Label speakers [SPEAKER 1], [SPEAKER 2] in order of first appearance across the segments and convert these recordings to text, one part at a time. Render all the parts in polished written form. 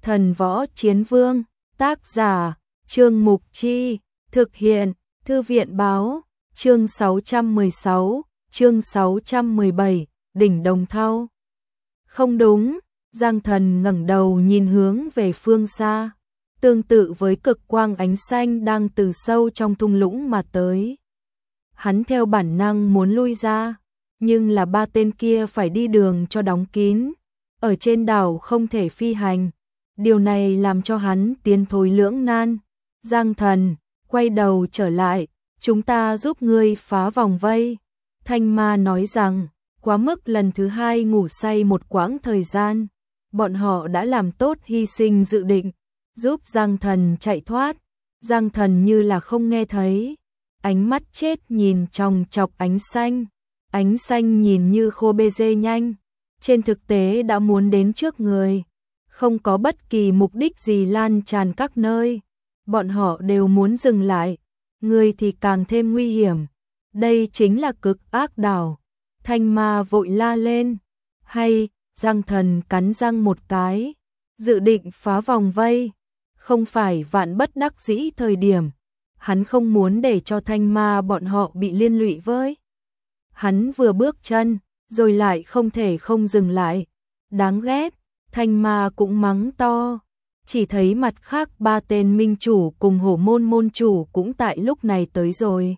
[SPEAKER 1] Thần Võ Chiến Vương, tác giả, Trương Mục Chi, thực hiện, Thư viện báo, chương 616, chương 617, đỉnh Đồng Thau. Không đúng, Giang Thần ngẩng đầu nhìn hướng về phương xa, tương tự với cực quang ánh xanh đang từ sâu trong thung lũng mà tới. Hắn theo bản năng muốn lui ra, nhưng là ba tên kia phải đi đường cho đóng kín, ở trên đảo không thể phi hành. Điều này làm cho hắn tiến thối lưỡng nan. Giang Thần, quay đầu trở lại, chúng ta giúp ngươi phá vòng vây. Thanh Ma nói rằng, quá mức lần thứ hai ngủ say một quãng thời gian, bọn họ đã làm tốt hy sinh dự định, giúp Giang Thần chạy thoát. Giang Thần như là không nghe thấy, ánh mắt chết nhìn chòng chọc ánh xanh nhìn như khô bê dê nhanh, trên thực tế đã muốn đến trước người, không có bất kỳ mục đích gì lan tràn các nơi, bọn họ đều muốn dừng lại, người thì càng thêm nguy hiểm, đây chính là cực ác đảo. Thanh Ma vội la lên, hay, Giang Thần cắn răng một cái, dự định phá vòng vây, không phải vạn bất đắc dĩ thời điểm, hắn không muốn để cho Thanh Ma bọn họ bị liên lụy với. Hắn vừa bước chân, rồi lại không thể không dừng lại, đáng ghét, Thanh Ma cũng mắng to, chỉ thấy mặt khác ba tên minh chủ cùng Hổ Môn môn chủ cũng tại lúc này tới rồi.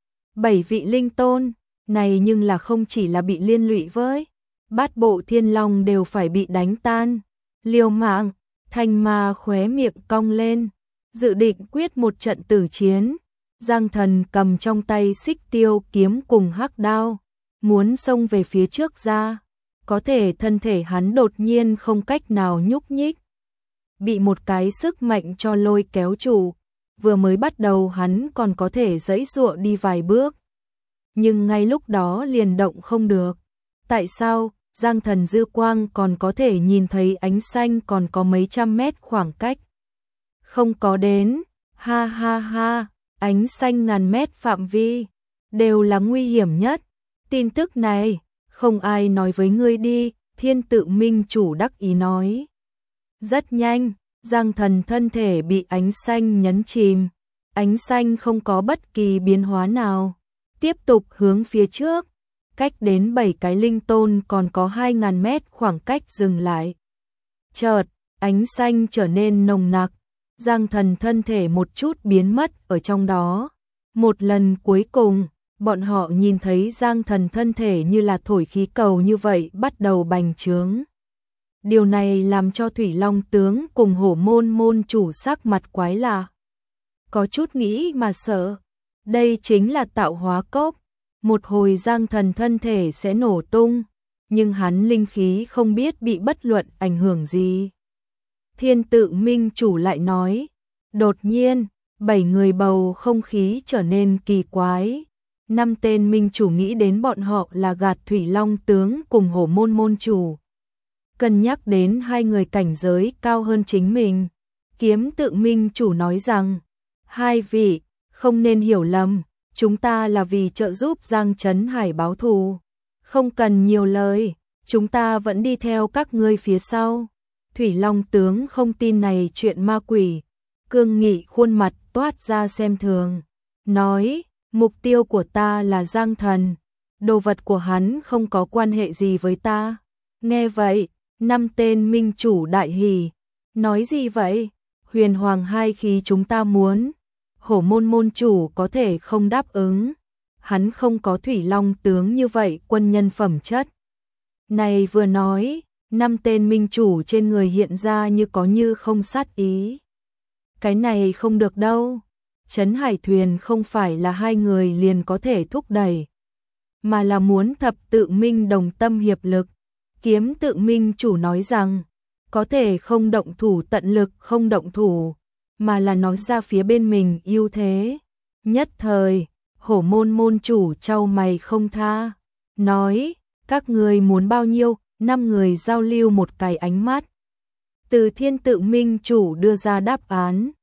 [SPEAKER 1] 7 vị linh tôn, này nhưng là không chỉ là bị liên lụy với, bát bộ thiên long đều phải bị đánh tan, liều mạng. Thanh Ma khóe miệng cong lên, dự định quyết một trận tử chiến. Giang Thần cầm trong tay xích tiêu kiếm cùng hắc đao, muốn xông về phía trước ra, có thể thân thể hắn đột nhiên không cách nào nhúc nhích, bị một cái sức mạnh cho lôi kéo trụ. Vừa mới bắt đầu hắn còn có thể giãy giụa đi vài bước, nhưng ngay lúc đó liền động không được. Tại sao? Giang Thần dư quang còn có thể nhìn thấy ánh xanh còn có mấy trăm mét khoảng cách. Không có đến, ha ha ha, ánh xanh ngàn mét phạm vi, đều là nguy hiểm nhất. Tin tức này, không ai nói với ngươi đi, Thiên Tự Minh chủ đắc ý nói. Rất nhanh, Giang Thần thân thể bị ánh xanh nhấn chìm, ánh xanh không có bất kỳ biến hóa nào, tiếp tục hướng phía trước. Cách đến 7 cái linh tôn còn có 2000 mét khoảng cách dừng lại. Chợt, ánh xanh trở nên nồng nặc, Giang Thần thân thể một chút biến mất ở trong đó. Một lần cuối cùng, bọn họ nhìn thấy Giang Thần thân thể như là thổi khí cầu như vậy bắt đầu bành trướng. Điều này làm cho Thủy Long tướng cùng Hổ Môn môn chủ sắc mặt quái lạ. Có chút nghĩ mà sợ, đây chính là tạo hóa cốc. Một hồi Giang Thần thân thể sẽ nổ tung, nhưng hắn linh khí không biết bị bất luận ảnh hưởng gì. Thiên Tự Minh chủ lại nói, đột nhiên, 7 người bầu không khí trở nên kỳ quái. 5 tên minh chủ nghĩ đến bọn họ là gạt Thủy Long tướng cùng Hổ Môn môn chủ. Cân nhắc đến 2 người cảnh giới cao hơn chính mình, Kiếm Tự Minh chủ nói rằng, 2 vị, không nên hiểu lầm. Chúng ta là vì trợ giúp Giang Trấn Hải báo thù. Không cần nhiều lời, chúng ta vẫn đi theo các ngươi phía sau. Thủy Long tướng không tin này chuyện ma quỷ, cương nghị khuôn mặt toát ra xem thường. Nói, mục tiêu của ta là Giang Thần, đồ vật của hắn không có quan hệ gì với ta. Nghe vậy, 5 tên minh chủ đại hỉ. Nói gì vậy? Huyền Hoàng hai khí chúng ta muốn. Hổ Môn môn chủ có thể không đáp ứng, hắn không có Thủy Long tướng như vậy quân nhân phẩm chất. Này vừa nói, 5 tên minh chủ trên người hiện ra như có như không sát ý. Cái này không được đâu, Trấn Hải thuyền không phải là 2 người liền có thể thúc đẩy, mà là muốn thập tự minh đồng tâm hiệp lực. Kiếm Tự Minh chủ nói rằng, có thể không động thủ tận lực không động thủ, mà là nói ra phía bên mình ưu thế. Nhất thời, Hổ Môn môn chủ chau mày không tha, nói, các người muốn bao nhiêu? 5 người giao lưu một cái ánh mắt. Từ Thiên Tự Minh chủ đưa ra đáp án,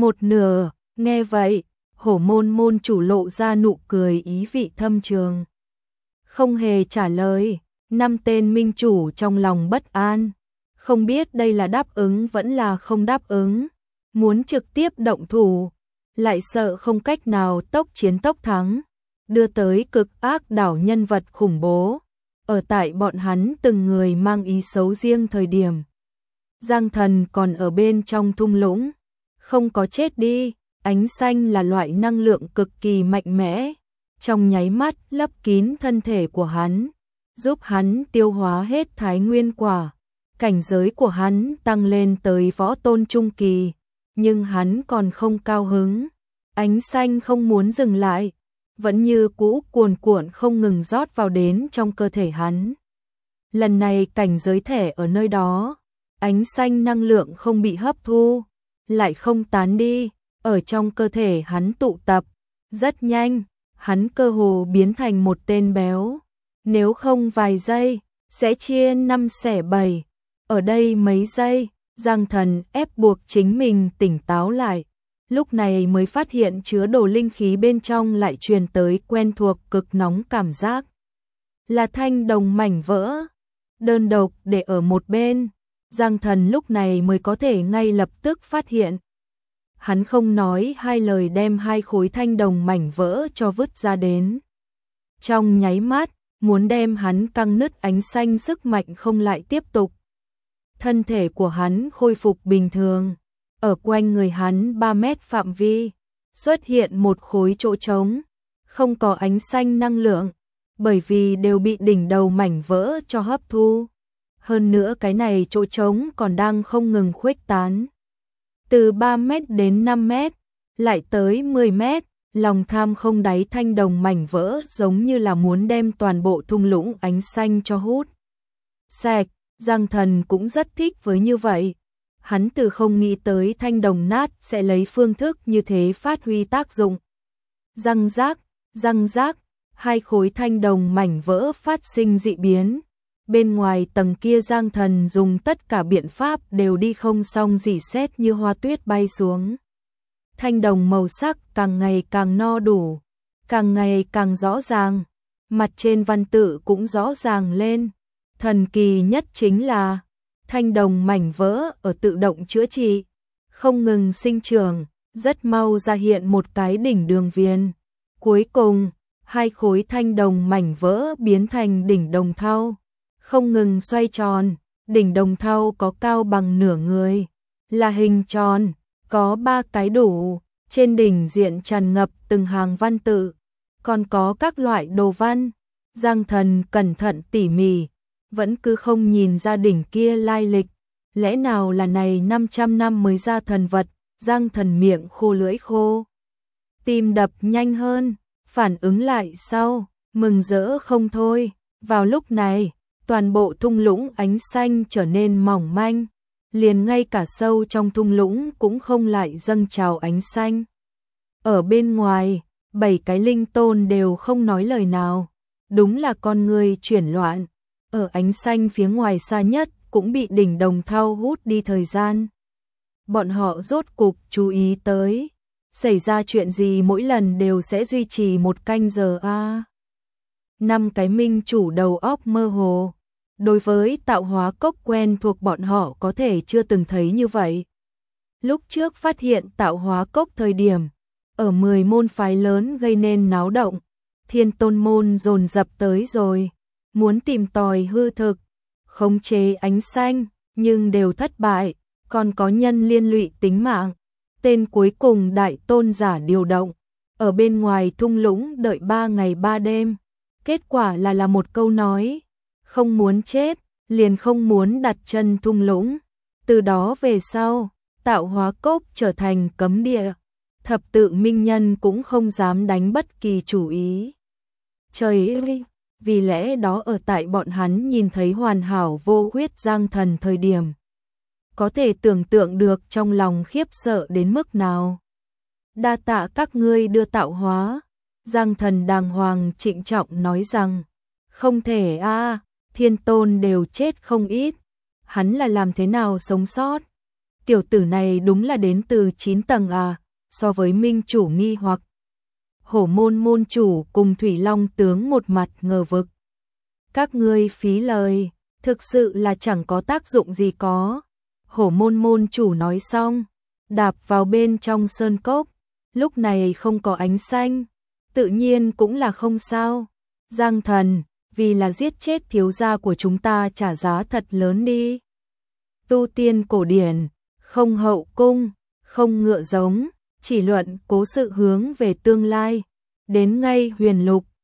[SPEAKER 1] 1/2, nghe vậy, Hổ Môn môn chủ lộ ra nụ cười ý vị thâm trường. Không hề trả lời, 5 tên minh chủ trong lòng bất an, Không biết đây là đáp ứng vẫn là không đáp ứng, muốn trực tiếp động thủ, lại sợ không cách nào tốc chiến tốc thắng, đưa tới cực ác đảo nhân vật khủng bố. Ở tại bọn hắn từng người mang ý xấu riêng thời điểm. Giang Thần còn ở bên trong thung lũng, không có chết đi, ánh xanh là loại năng lượng cực kỳ mạnh mẽ, trong nháy mắt lấp kín thân thể của hắn, giúp hắn tiêu hóa hết thái nguyên quả. Cảnh giới của hắn tăng lên tới võ tôn trung kỳ, nhưng hắn còn không cao hứng. Ánh xanh không muốn dừng lại, vẫn như cũ cuồn cuộn không ngừng rót vào đến trong cơ thể hắn. Lần này cảnh giới thẻ ở nơi đó, ánh xanh năng lượng không bị hấp thu, lại không tán đi, ở trong cơ thể hắn tụ tập. Rất nhanh, hắn cơ hồ biến thành một tên béo. Nếu không vài giây, sẽ chia 5 xẻ 7. Ở đây mấy giây, Giang Thần ép buộc chính mình tỉnh táo lại. Lúc này mới phát hiện chứa đồ linh khí bên trong lại truyền tới quen thuộc cực nóng cảm giác. Là thanh đồng mảnh vỡ, đơn độc để ở một bên. Giang Thần lúc này mới có thể ngay lập tức phát hiện. Hắn không nói hai lời đem 2 khối thanh đồng mảnh vỡ cho vứt ra đến. Trong nháy mắt, muốn đem hắn căng nứt ánh xanh sức mạnh không lại tiếp tục. Thân thể của hắn khôi phục bình thường. Ở quanh người hắn 3 mét phạm vi, xuất hiện một khối chỗ trống, không có ánh xanh năng lượng, bởi vì đều bị đỉnh đầu mảnh vỡ cho hấp thu. Hơn nữa cái này chỗ trống còn đang không ngừng khuếch tán. Từ 3 mét đến 5 mét, lại tới 10 mét, lòng tham không đáy thanh đồng mảnh vỡ giống như là muốn đem toàn bộ thung lũng ánh xanh cho hút sạch. Giang Thần cũng rất thích với như vậy. Hắn từ không nghĩ tới thanh đồng nát sẽ lấy phương thức như thế phát huy tác dụng. Răng rác, 2 khối thanh đồng mảnh vỡ phát sinh dị biến. Bên ngoài tầng kia Giang Thần dùng tất cả biện pháp đều đi không xong, rỉ sét như hoa tuyết bay xuống. Thanh đồng màu sắc càng ngày càng no đủ, càng ngày càng rõ ràng, mặt trên văn tự cũng rõ ràng lên. Thần kỳ nhất chính là thanh đồng mảnh vỡ ở tự động chữa trị, không ngừng sinh trưởng, rất mau ra hiện một cái đỉnh đường viền. Cuối cùng, 2 khối thanh đồng mảnh vỡ biến thành đỉnh đồng thau, không ngừng xoay tròn. Đỉnh đồng thau có cao bằng nửa người, là hình tròn, có 3 cái đủ, trên đỉnh diện tràn ngập từng hàng văn tự, còn có các loại đồ văn. Giang Thần cẩn thận tỉ mỉ, vẫn cứ không nhìn ra đỉnh kia lai lịch. Lẽ nào là này 500 năm mới ra thần vật? Giang Thần miệng khô lưỡi khô, tim đập nhanh hơn, phản ứng lại sau, mừng rỡ không thôi. Vào lúc này, toàn bộ thung lũng ánh xanh trở nên mỏng manh, liền ngay cả sâu trong thung lũng cũng không lại dâng trào ánh xanh. Ở bên ngoài, 7 cái linh tôn đều không nói lời nào, đúng là con người chuyển loạn. Ở ánh xanh phía ngoài xa nhất cũng bị đỉnh đồng thau hút đi thời gian. Bọn họ rốt cục chú ý tới, xảy ra chuyện gì mỗi lần đều sẽ duy trì 1 canh giờ a. 5 cái minh chủ đầu óc mơ hồ, đối với tạo hóa cốc quen thuộc bọn họ có thể chưa từng thấy như vậy. Lúc trước phát hiện tạo hóa cốc thời điểm, ở 10 môn phái lớn gây nên náo động, Thiên Tôn môn dồn dập tới rồi, muốn tìm tòi hư thực, khống chế ánh xanh, nhưng đều thất bại, còn có nhân liên lụy tính mạng. Tên cuối cùng đại tôn giả điều động, ở bên ngoài thung lũng đợi 3 ngày 3 đêm. Kết quả là một câu nói, không muốn chết, liền không muốn đặt chân thung lũng. Từ đó về sau, tạo hóa cốc trở thành cấm địa. Thập tự minh nhân cũng không dám đánh bất kỳ chủ ý. Trời ơi! Vì lẽ đó ở tại bọn hắn nhìn thấy hoàn hảo vô khuyết Giang Thần thời điểm, có thể tưởng tượng được trong lòng khiếp sợ đến mức nào. Đa tạ các ngươi đưa tạo hóa. Giang Thần đàng hoàng trịnh trọng nói rằng, không thể a, Thiên Tôn đều chết không ít, hắn là làm thế nào sống sót? Tiểu tử này đúng là đến từ 9 tầng à? So với minh chủ nghi hoặc. Hổ môn môn chủ cùng Thủy Long tướng một mặt ngờ vực. Các ngươi phí lời, thực sự là chẳng có tác dụng gì có. Hổ môn môn chủ nói xong, đạp vào bên trong sơn cốc, lúc này không có ánh xanh, tự nhiên cũng là không sao. Giang thần, vì là giết chết thiếu gia của chúng ta trả giá thật lớn đi. Tu tiên cổ điển, không hậu cung, không ngựa giống, chỉ luận cố sự hướng về tương lai. Đến ngay huyền lục,